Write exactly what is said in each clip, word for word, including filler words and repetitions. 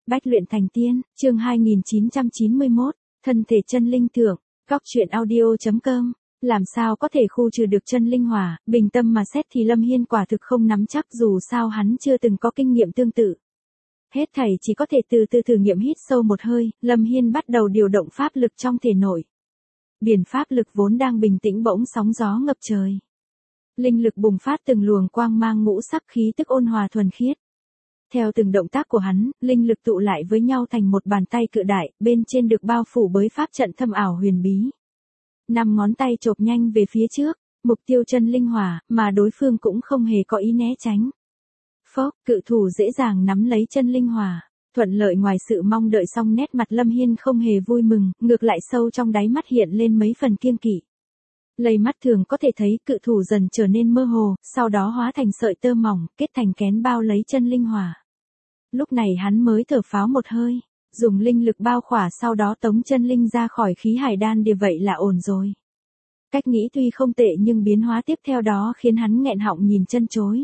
Bách luyện thành tiên, chương hai nghìn chín trăm chín mươi mốt, thân thể chân linh thượng, góc truyện audio.com. Làm sao có thể khu trừ được chân linh hỏa, bình tâm mà xét thì Lâm Hiên quả thực không nắm chắc, dù sao hắn chưa từng có kinh nghiệm tương tự. Hết thảy chỉ có thể từ từ thử nghiệm. Hít sâu một hơi, Lâm Hiên bắt đầu điều động pháp lực trong thể nội. Biển pháp lực vốn đang bình tĩnh bỗng sóng gió ngập trời. Linh lực bùng phát từng luồng quang mang ngũ sắc, khí tức ôn hòa thuần khiết. Theo từng động tác của hắn, linh lực tụ lại với nhau thành một bàn tay cự đại, bên trên được bao phủ bởi pháp trận thâm ảo huyền bí. Năm ngón tay chộp nhanh về phía trước, mục tiêu chân linh hỏa, mà đối phương cũng không hề có ý né tránh. Phốc, cự thủ dễ dàng nắm lấy chân linh hỏa, thuận lợi ngoài sự mong đợi. Song nét mặt Lâm Hiên không hề vui mừng, ngược lại sâu trong đáy mắt hiện lên mấy phần kiêng kỵ. Lây mắt thường có thể thấy cự thủ dần trở nên mơ hồ, sau đó hóa thành sợi tơ mỏng, kết thành kén bao lấy chân linh hỏa. Lúc này hắn mới thở phào một hơi, dùng linh lực bao khỏa, sau đó tống chân linh ra khỏi khí hải đan địa. Vậy là ổn rồi. Cách nghĩ tuy không tệ nhưng biến hóa tiếp theo đó khiến hắn nghẹn họng nhìn chân chối.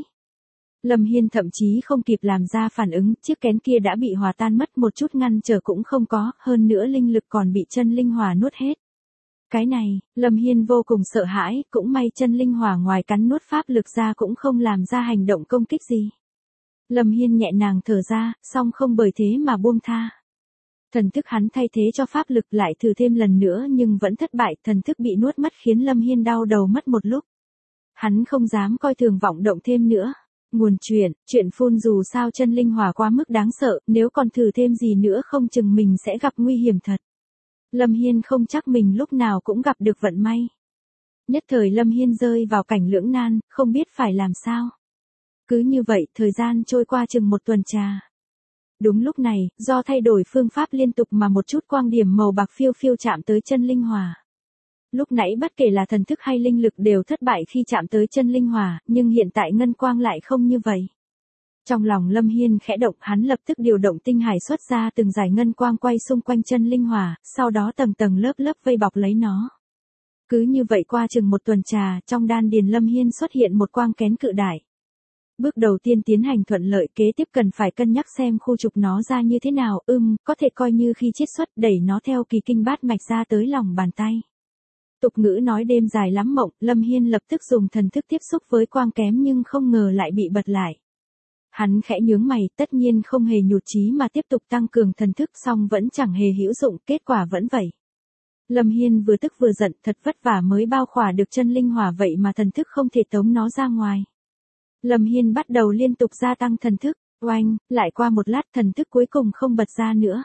Lâm Hiên thậm chí không kịp làm ra phản ứng, chiếc kén kia đã bị hòa tan mất, một chút ngăn trở cũng không có, hơn nữa linh lực còn bị chân linh hỏa nuốt hết. Cái này, Lâm Hiên vô cùng sợ hãi, cũng may chân linh hỏa ngoài cắn nuốt pháp lực ra cũng không làm ra hành động công kích gì. Lâm Hiên nhẹ nhàng thở ra, song không bởi thế mà buông tha. Thần thức hắn thay thế cho pháp lực, lại thử thêm lần nữa nhưng vẫn thất bại, thần thức bị nuốt mất khiến Lâm Hiên đau đầu mất một lúc. Hắn không dám coi thường vọng động thêm nữa. Nguồn chuyện, chuyện phun dù sao chân linh hỏa quá mức đáng sợ, nếu còn thử thêm gì nữa không chừng mình sẽ gặp nguy hiểm thật. Lâm Hiên không chắc mình lúc nào cũng gặp được vận may. Nhất thời Lâm Hiên rơi vào cảnh lưỡng nan, không biết phải làm sao. Cứ như vậy, thời gian trôi qua chừng một tuần trà. Đúng lúc này, do thay đổi phương pháp liên tục mà một chút quang điểm màu bạc phiêu phiêu chạm tới chân linh hỏa. Lúc nãy bất kể là thần thức hay linh lực đều thất bại khi chạm tới chân linh hỏa, nhưng hiện tại ngân quang lại không như vậy. Trong lòng Lâm Hiên khẽ động, hắn lập tức điều động tinh hải xuất ra từng dải ngân quang quay xung quanh chân linh hỏa, sau đó tầng tầng lớp lớp vây bọc lấy nó. Cứ như vậy qua chừng một tuần trà, trong đan điền Lâm Hiên xuất hiện một quang kén cự đại. Bước đầu tiên tiến hành thuận lợi, kế tiếp cần phải cân nhắc xem khu trục nó ra như thế nào. Ừm, có thể coi như khi chiết xuất, đẩy nó theo kỳ kinh bát mạch ra tới lòng bàn tay. Tục ngữ nói đêm dài lắm mộng, Lâm Hiên lập tức dùng thần thức tiếp xúc với quang kém nhưng không ngờ lại bị bật lại. Hắn khẽ nhướng mày, tất nhiên không hề nhụt chí mà tiếp tục tăng cường thần thức, song vẫn chẳng hề hữu dụng, kết quả vẫn vậy. Lâm Hiên vừa tức vừa giận, thật vất vả mới bao khỏa được chân linh hỏa vậy mà thần thức không thể tống nó ra ngoài. Lâm Hiên bắt đầu liên tục gia tăng thần thức, oanh, lại qua một lát thần thức cuối cùng không bật ra nữa.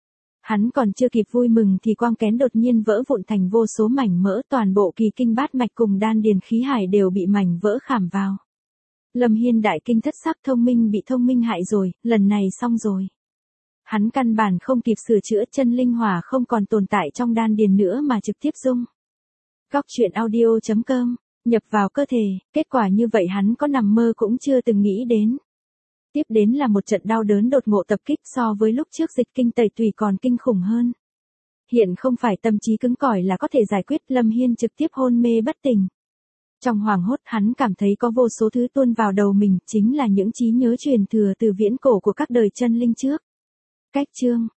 Hắn còn chưa kịp vui mừng thì quang kén đột nhiên vỡ vụn thành vô số mảnh mỡ, toàn bộ kỳ kinh bát mạch cùng đan điền khí hải đều bị mảnh vỡ khảm vào. Lâm Hiên đại kinh thất sắc, thông minh bị thông minh hại rồi, lần này xong rồi. Hắn căn bản không kịp sửa chữa, chân linh hỏa không còn tồn tại trong đan điền nữa mà trực tiếp dung. Góc truyện audio.com, nhập vào cơ thể, kết quả như vậy hắn có nằm mơ cũng chưa từng nghĩ đến. Tiếp đến là một trận đau đớn đột ngột tập kích, so với lúc trước dịch kinh tẩy tùy còn kinh khủng hơn. Hiện không phải tâm trí cứng cỏi là có thể giải quyết, Lâm Hiên trực tiếp hôn mê bất tỉnh. Trong hoảng hốt hắn cảm thấy có vô số thứ tuôn vào đầu mình, chính là những trí nhớ truyền thừa từ viễn cổ của các đời chân linh trước. Cách chương,